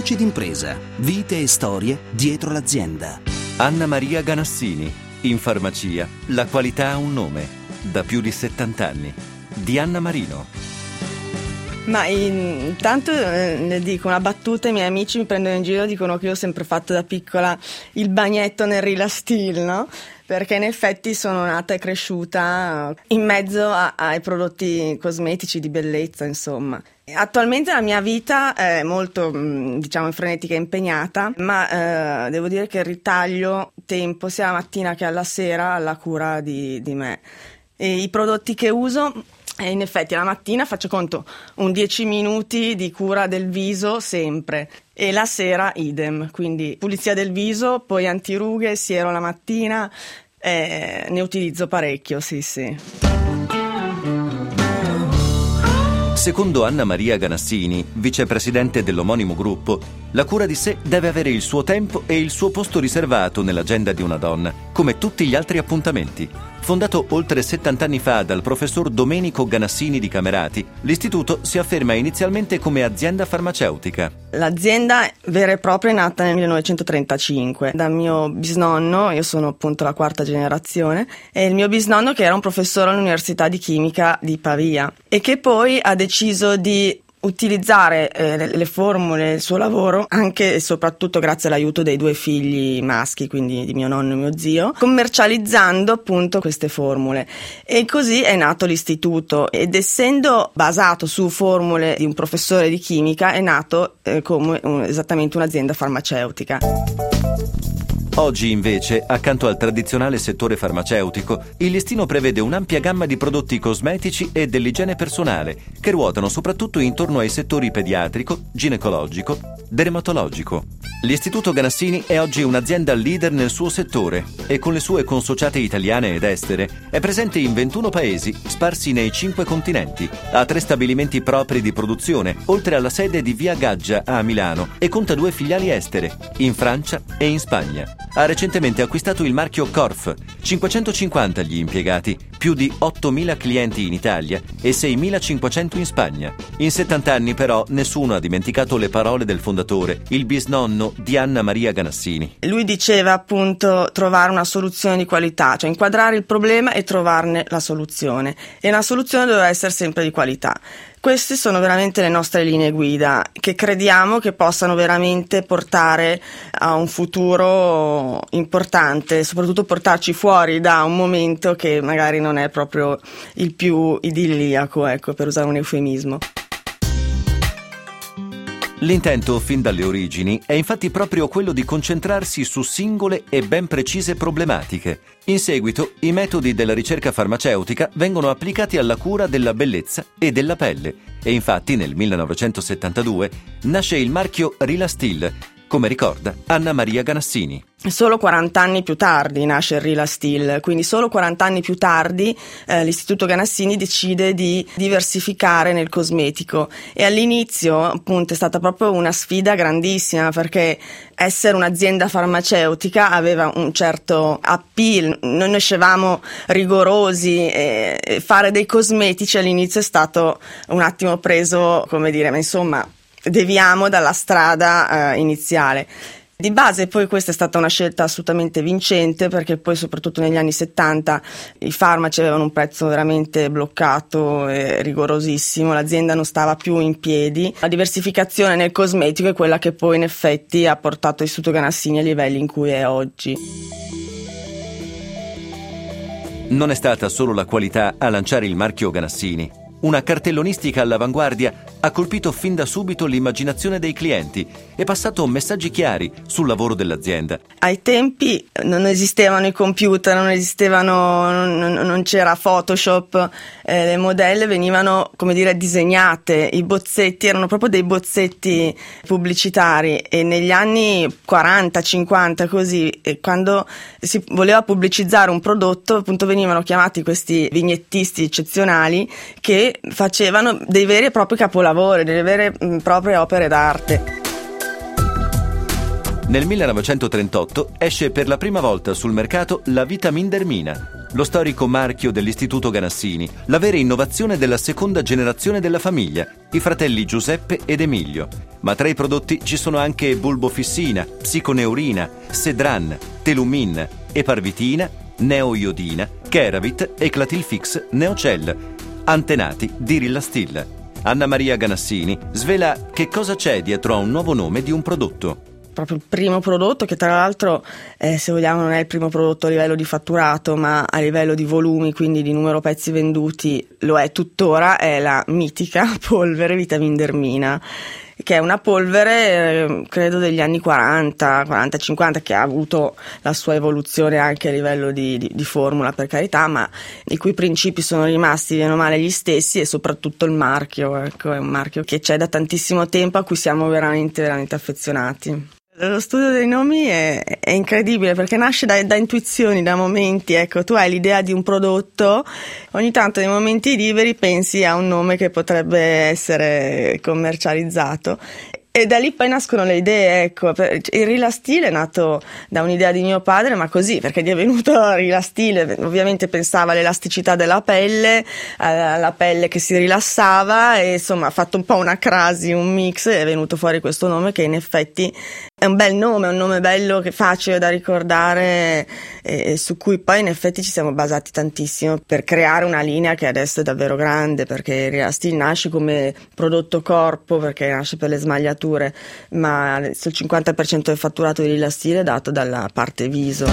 Voci d'impresa, vite e storie dietro l'azienda. Anna Maria Ganassini, in farmacia, la qualità ha un nome, da più di 70 anni. Di Anna Marino. Ma intanto ne dico una battuta, i miei amici mi prendono in giro, dicono che io ho sempre fatto da piccola il bagnetto nel Rilastil, no? Perché in effetti sono nata e cresciuta in mezzo ai prodotti cosmetici di bellezza, insomma. Attualmente la mia vita è molto, diciamo, frenetica e impegnata, ma devo dire che ritaglio tempo sia la mattina che alla sera alla cura di me. E i prodotti che uso, in effetti la mattina faccio conto un 10 minuti di cura del viso sempre, e la sera idem, quindi pulizia del viso, poi antirughe, siero la mattina, ne utilizzo parecchio, sì. Secondo Anna Maria Ganassini, vicepresidente dell'omonimo gruppo, la cura di sé deve avere il suo tempo e il suo posto riservato nell'agenda di una donna, come tutti gli altri appuntamenti. Fondato oltre 70 anni fa dal professor Domenico Ganassini di Camerati, l'istituto si afferma inizialmente come azienda farmaceutica. L'azienda vera e propria è nata nel 1935 da mio bisnonno, io sono appunto la quarta generazione, e il mio bisnonno che era un professore all'Università di Chimica di Pavia e che poi ha deciso di utilizzare le formule del suo lavoro anche e soprattutto grazie all'aiuto dei due figli maschi, quindi di mio nonno e mio zio, commercializzando appunto queste formule, e così è nato l'istituto, ed essendo basato su formule di un professore di chimica è nato come esattamente un'azienda farmaceutica. Oggi invece, accanto al tradizionale settore farmaceutico, il listino prevede un'ampia gamma di prodotti cosmetici e dell'igiene personale che ruotano soprattutto intorno ai settori pediatrico, ginecologico, dermatologico. L'Istituto Ganassini è oggi un'azienda leader nel suo settore e con le sue consociate italiane ed estere è presente in 21 paesi sparsi nei 5 continenti. Ha 3 stabilimenti propri di produzione, oltre alla sede di Via Gaggia a Milano, e conta 2 filiali estere, in Francia e in Spagna. Ha recentemente acquistato il marchio Corf, 550 gli impiegati, più di 8.000 clienti in Italia e 6.500 in Spagna. In 70 anni però nessuno ha dimenticato le parole del fondatore, il bisnonno di Anna Maria Ganassini. Lui diceva appunto trovare una soluzione di qualità, cioè inquadrare il problema e trovarne la soluzione, e la soluzione doveva essere sempre di qualità. Queste sono veramente le nostre linee guida, che crediamo che possano veramente portare a un futuro importante, soprattutto portarci fuori da un momento che magari non è proprio il più idilliaco, ecco, per usare un eufemismo. L'intento, fin dalle origini, è infatti proprio quello di concentrarsi su singole e ben precise problematiche. In seguito, i metodi della ricerca farmaceutica vengono applicati alla cura della bellezza e della pelle. E infatti, nel 1972, nasce il marchio Rilastil, come ricorda Anna Maria Ganassini. Solo 40 anni più tardi nasce il Rilastil, quindi solo 40 anni più tardi l'Istituto Ganassini decide di diversificare nel cosmetico, e all'inizio appunto è stata proprio una sfida grandissima, perché essere un'azienda farmaceutica aveva un certo appeal, noi nascevamo rigorosi, e fare dei cosmetici all'inizio è stato un attimo preso, come dire, ma insomma deviamo dalla strada iniziale. Di base poi questa è stata una scelta assolutamente vincente, perché poi soprattutto negli anni 70 i farmaci avevano un prezzo veramente bloccato e rigorosissimo, l'azienda non stava più in piedi. La diversificazione nel cosmetico è quella che poi in effetti ha portato l'Istituto Ganassini ai livelli in cui è oggi. Non è stata solo la qualità a lanciare il marchio Ganassini. Una cartellonistica all'avanguardia ha colpito fin da subito l'immaginazione dei clienti e passato messaggi chiari sul lavoro dell'azienda. Ai tempi non esistevano i computer, non c'era Photoshop, le modelle venivano, come dire, disegnate, i bozzetti erano proprio dei bozzetti pubblicitari, e negli anni 40-50 così, quando si voleva pubblicizzare un prodotto, appunto venivano chiamati questi vignettisti eccezionali che facevano dei veri e propri capolavori, delle vere e proprie opere d'arte. Nel 1938 esce per la prima volta sul mercato la Vitamin Dermina, lo storico marchio dell'Istituto Ganassini, la vera innovazione della seconda generazione della famiglia, i fratelli Giuseppe ed Emilio. Ma tra i prodotti ci sono anche Bulbofissina, Psiconeurina, Sedran, Telumin, Eparvitina, Neoiodina, Keravit e Clatilfix Neocell, antenati di Rilastil. Anna Maria Ganassini svela che cosa c'è dietro a un nuovo nome di un prodotto. Proprio il primo prodotto, che tra l'altro se vogliamo non è il primo prodotto a livello di fatturato, ma a livello di volumi, quindi di numero pezzi venduti, lo è tuttora, è la mitica polvere Vitamin Dermina, che è una polvere credo degli anni 40-50, che ha avuto la sua evoluzione anche a livello di formula, per carità, ma i cui principi sono rimasti bene o male gli stessi, e soprattutto il marchio, ecco, è un marchio che c'è da tantissimo tempo, a cui siamo veramente affezionati. Lo studio dei nomi è incredibile, perché nasce da intuizioni, da momenti. Ecco, tu hai l'idea di un prodotto, ogni tanto nei momenti liberi pensi a un nome che potrebbe essere commercializzato, e da lì poi nascono le idee. Ecco, il Rilastil è nato da un'idea di mio padre, ma così, perché gli è venuto Rilastil, ovviamente pensava all'elasticità della pelle, alla pelle che si rilassava, e insomma ha fatto un po' una crasi, un mix, e è venuto fuori questo nome, che in effetti è un bel nome, è un nome bello, che è facile da ricordare, e su cui poi in effetti ci siamo basati tantissimo per creare una linea che adesso è davvero grande, perché il Rilastil nasce come prodotto corpo, perché nasce per le smagliature, ma adesso il 50% del fatturato di Rilastil è dato dalla parte viso.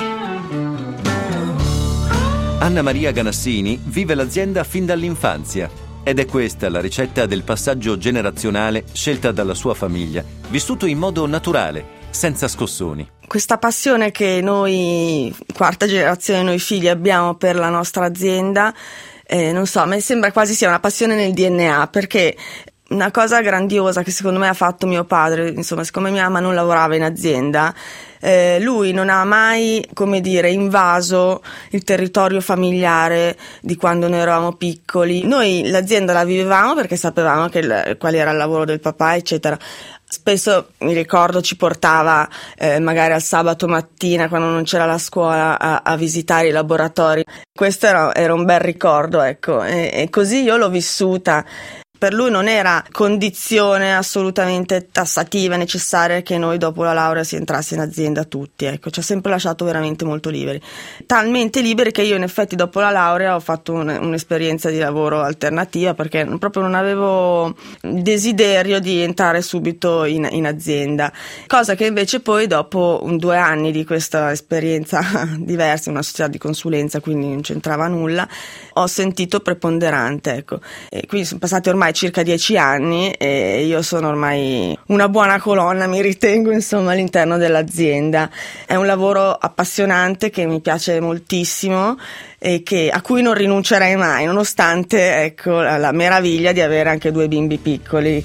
Anna Maria Ganassini vive l'azienda fin dall'infanzia, ed è questa la ricetta del passaggio generazionale scelta dalla sua famiglia, vissuto in modo naturale, senza scossoni. Questa passione che noi, quarta generazione, noi figli abbiamo per la nostra azienda, non so, a me sembra quasi sia una passione nel DNA, perché una cosa grandiosa che secondo me ha fatto mio padre, insomma, siccome mia mamma non lavorava in azienda, lui non ha mai, come dire, invaso il territorio familiare di quando noi eravamo piccoli. Noi l'azienda la vivevamo perché sapevamo qual era il lavoro del papà, eccetera. Spesso, mi ricordo, ci portava magari al sabato mattina, quando non c'era la scuola, a visitare i laboratori. Questo era un bel ricordo, ecco, e così io l'ho vissuta. Per lui non era condizione assolutamente tassativa e necessaria che noi dopo la laurea si entrasse in azienda tutti, ecco, ci ha sempre lasciato veramente molto liberi, talmente liberi che io in effetti dopo la laurea ho fatto un'esperienza di lavoro alternativa, perché proprio non avevo il desiderio di entrare subito in azienda, cosa che invece poi dopo 2 anni di questa esperienza diversa, una società di consulenza, quindi non c'entrava nulla, ho sentito preponderante, ecco, e quindi sono passati ormai circa 10 anni e io sono ormai una buona colonna, mi ritengo, insomma, all'interno dell'azienda. È un lavoro appassionante che mi piace moltissimo e a cui non rinuncerei mai, nonostante, ecco, la meraviglia di avere anche 2 bimbi piccoli.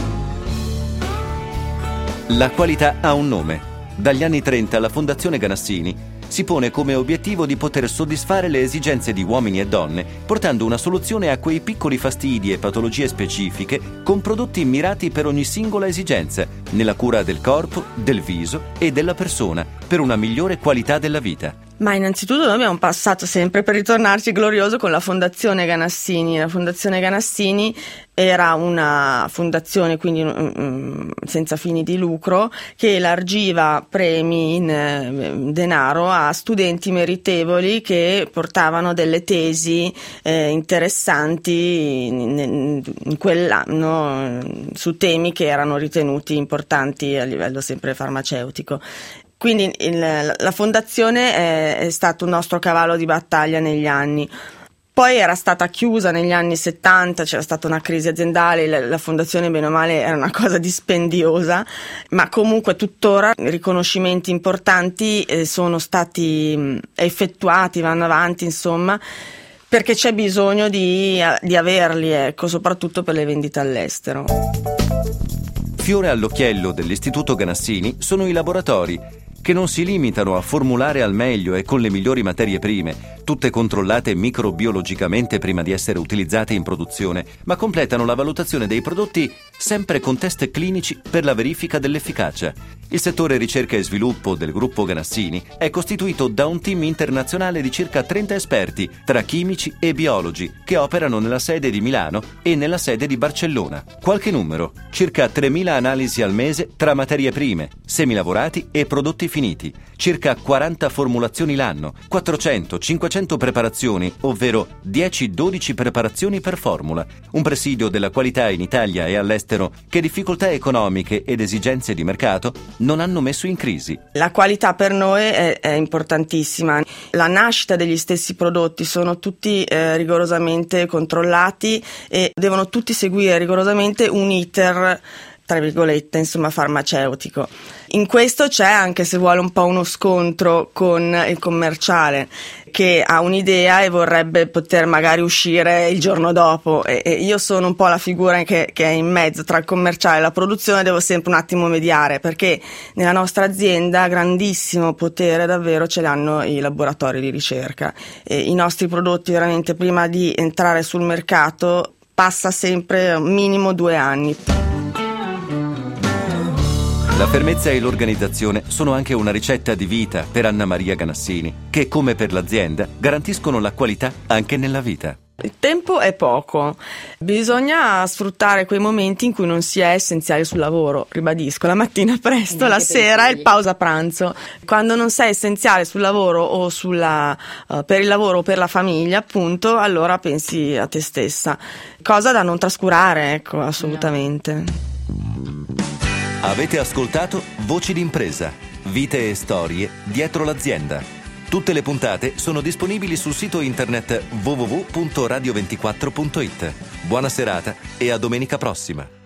La qualità ha un nome. Dagli anni 30 la Fondazione Ganassini si pone come obiettivo di poter soddisfare le esigenze di uomini e donne, portando una soluzione a quei piccoli fastidi e patologie specifiche con prodotti mirati per ogni singola esigenza, nella cura del corpo, del viso e della persona, per una migliore qualità della vita. Ma innanzitutto noi abbiamo passato sempre, per ritornarci, glorioso con la Fondazione Ganassini. La Fondazione Ganassini era una fondazione, quindi senza fini di lucro, che elargiva premi in denaro a studenti meritevoli che portavano delle tesi interessanti in quell'anno su temi che erano ritenuti importanti a livello sempre farmaceutico. Quindi la fondazione è stato un nostro cavallo di battaglia negli anni. Poi era stata chiusa negli anni 70, c'era stata una crisi aziendale, la fondazione bene o male era una cosa dispendiosa, ma comunque tuttora riconoscimenti importanti sono stati effettuati, vanno avanti, insomma, perché c'è bisogno di averli, ecco, soprattutto per le vendite all'estero. Fiore all'occhiello dell'Istituto Ganassini sono i laboratori, che non si limitano a formulare al meglio e con le migliori materie prime, tutte controllate microbiologicamente prima di essere utilizzate in produzione, ma completano la valutazione dei prodotti sempre con test clinici per la verifica dell'efficacia. Il settore ricerca e sviluppo del gruppo Ganassini è costituito da un team internazionale di circa 30 esperti, tra chimici e biologi, che operano nella sede di Milano e nella sede di Barcellona. Qualche numero: circa 3.000 analisi al mese tra materie prime, semilavorati e prodotti finiti, circa 40 formulazioni l'anno, 400-500 preparazioni, ovvero 10-12 preparazioni per formula, un presidio della qualità in Italia e all'estero che difficoltà economiche ed esigenze di mercato non hanno messo in crisi. La qualità per noi è importantissima. La nascita degli stessi prodotti sono tutti rigorosamente controllati e devono tutti seguire rigorosamente un iter, tra virgolette, insomma, farmaceutico. In questo c'è, anche se vuole, un po' uno scontro con il commerciale, che ha un'idea e vorrebbe poter magari uscire il giorno dopo, e io sono un po' la figura che è in mezzo tra il commerciale e la produzione. Devo sempre un attimo mediare, perché nella nostra azienda grandissimo potere davvero ce l'hanno i laboratori di ricerca, e i nostri prodotti veramente, prima di entrare sul mercato, passa sempre minimo 2 anni. La fermezza e l'organizzazione sono anche una ricetta di vita per Anna Maria Ganassini, che, come per l'azienda, garantiscono la qualità anche nella vita. Il tempo è poco, bisogna sfruttare quei momenti in cui non si è essenziali sul lavoro, ribadisco, la mattina presto, la sera e il pausa pranzo. Quando non sei essenziale sul lavoro o per il lavoro o per la famiglia, appunto, allora pensi a te stessa, cosa da non trascurare, ecco, assolutamente. Avete ascoltato Voci d'impresa, vite e storie dietro l'azienda. Tutte le puntate sono disponibili sul sito internet www.radio24.it. Buona serata e a domenica prossima.